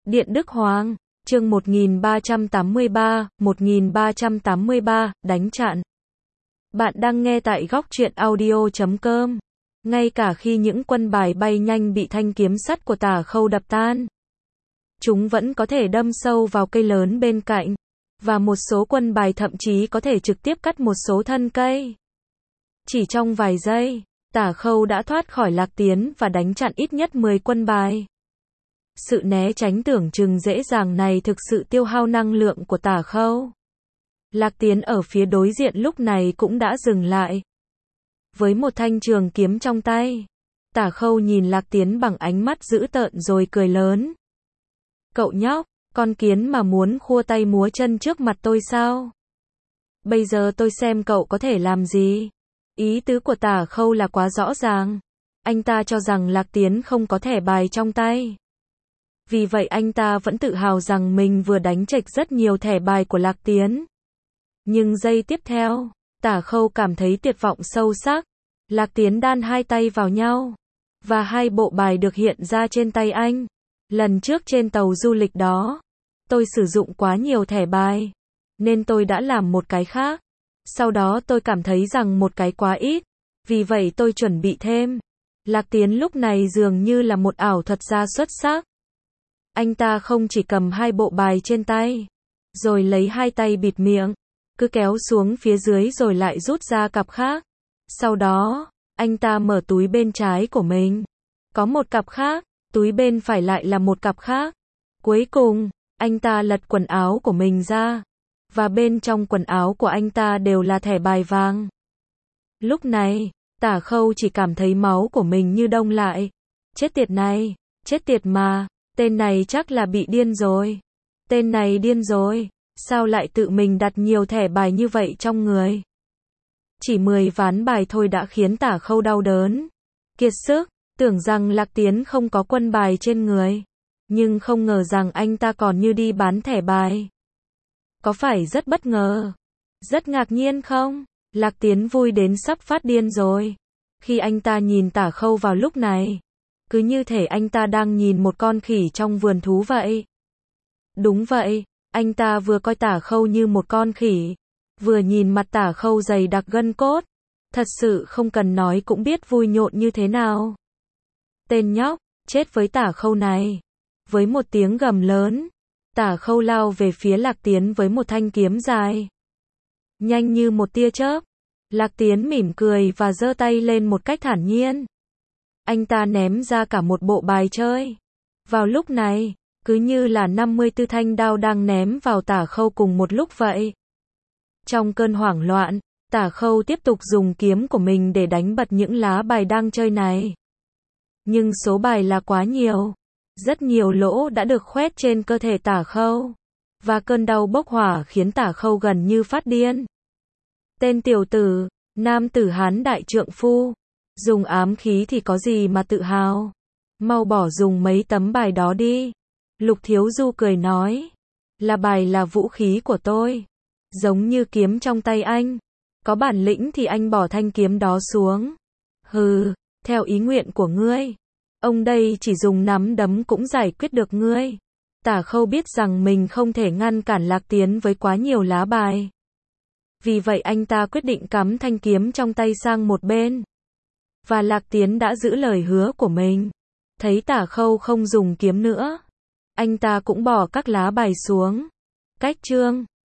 Điện Đức Hoàng, chương 1383, đánh chặn. Bạn đang nghe tại góc truyện audio.com. Ngay cả khi những quân bài bay nhanh bị thanh kiếm sắt của Tả Khâu đập tan, chúng vẫn có thể đâm sâu vào cây lớn bên cạnh, và một số quân bài thậm chí có thể trực tiếp cắt một số thân cây. Chỉ trong vài giây, Tả Khâu đã thoát khỏi Lạc Tiến và đánh chặn ít nhất 10 quân bài. Sự né tránh tưởng chừng dễ dàng này thực sự tiêu hao năng lượng của Tả Khâu. Lạc Tiến ở phía đối diện lúc này cũng đã dừng lại. Với một thanh trường kiếm trong tay, Tả Khâu nhìn Lạc Tiến bằng ánh mắt dữ tợn rồi cười lớn. Cậu nhóc, con kiến mà muốn khua tay múa chân trước mặt tôi sao? Bây giờ tôi xem cậu có thể làm gì? Ý tứ của Tả Khâu là quá rõ ràng. Anh ta cho rằng Lạc Tiến không có thẻ bài trong tay. Vì vậy anh ta vẫn tự hào rằng mình vừa đánh chệch rất nhiều thẻ bài của Lạc Tiến. Nhưng giây tiếp theo, Tả Khâu cảm thấy tuyệt vọng sâu sắc. Lạc Tiến đan hai tay vào nhau, và hai bộ bài được hiện ra trên tay anh. Lần trước trên tàu du lịch đó, tôi sử dụng quá nhiều thẻ bài, nên tôi đã làm một cái khác. Sau đó tôi cảm thấy rằng một cái quá ít, vì vậy tôi chuẩn bị thêm. Lạc Tiến lúc này dường như là một ảo thuật gia xuất sắc. Anh ta không chỉ cầm hai bộ bài trên tay, rồi lấy hai tay bịt miệng, cứ kéo xuống phía dưới rồi lại rút ra cặp khác. Sau đó, anh ta mở túi bên trái của mình. Có một cặp khác, túi bên phải lại là một cặp khác. Cuối cùng, anh ta lật quần áo của mình ra, và bên trong quần áo của anh ta đều là thẻ bài vàng. Lúc này, Tả Khâu chỉ cảm thấy máu của mình như đông lại. Chết tiệt này, chết tiệt mà, tên này chắc là bị điên rồi. Tên này điên rồi, sao lại tự mình đặt nhiều thẻ bài như vậy trong người? Chỉ 10 ván bài thôi đã khiến Tả Khâu đau đớn, kiệt sức, tưởng rằng Lạc Tiến không có quân bài trên người. Nhưng không ngờ rằng anh ta còn như đi bán thẻ bài. Có phải rất bất ngờ, rất ngạc nhiên không? Lạc Tiến vui đến sắp phát điên rồi. Khi anh ta nhìn Tả Khâu vào lúc này, cứ như thể anh ta đang nhìn một con khỉ trong vườn thú vậy. Đúng vậy, anh ta vừa coi Tả Khâu như một con khỉ, vừa nhìn mặt Tả Khâu dày đặc gân cốt. Thật sự không cần nói cũng biết vui nhộn như thế nào. Tên nhóc, chết với Tả Khâu này. Với một tiếng gầm lớn, Tả Khâu lao về phía Lạc Tiến với một thanh kiếm dài, nhanh như một tia chớp. Lạc Tiến mỉm cười và giơ tay lên một cách thản nhiên. Anh ta ném ra cả một bộ bài chơi. Vào lúc này, cứ như là 54 thanh đao đang ném vào Tả Khâu cùng một lúc vậy. Trong cơn hoảng loạn, Tả Khâu tiếp tục dùng kiếm của mình để đánh bật những lá bài đang chơi này. Nhưng số bài là quá nhiều. Rất nhiều lỗ đã được khoét trên cơ thể Tả Khâu. Và cơn đau bốc hỏa khiến Tả Khâu gần như phát điên. Tên tiểu tử, nam tử Hán đại trượng phu. Dùng ám khí thì có gì mà tự hào. Mau bỏ dùng mấy tấm bài đó đi. Lục Thiếu Du cười nói. Là bài là vũ khí của tôi. Giống như kiếm trong tay anh. Có bản lĩnh thì anh bỏ thanh kiếm đó xuống. Hừ, theo ý nguyện của ngươi. Ông đây chỉ dùng nắm đấm cũng giải quyết được ngươi. Tả Khâu biết rằng mình không thể ngăn cản Lạc Tiến với quá nhiều lá bài. Vì vậy anh ta quyết định cắm thanh kiếm trong tay sang một bên. Và Lạc Tiến đã giữ lời hứa của mình. Thấy Tả Khâu không dùng kiếm nữa, anh ta cũng bỏ các lá bài xuống. Cách chương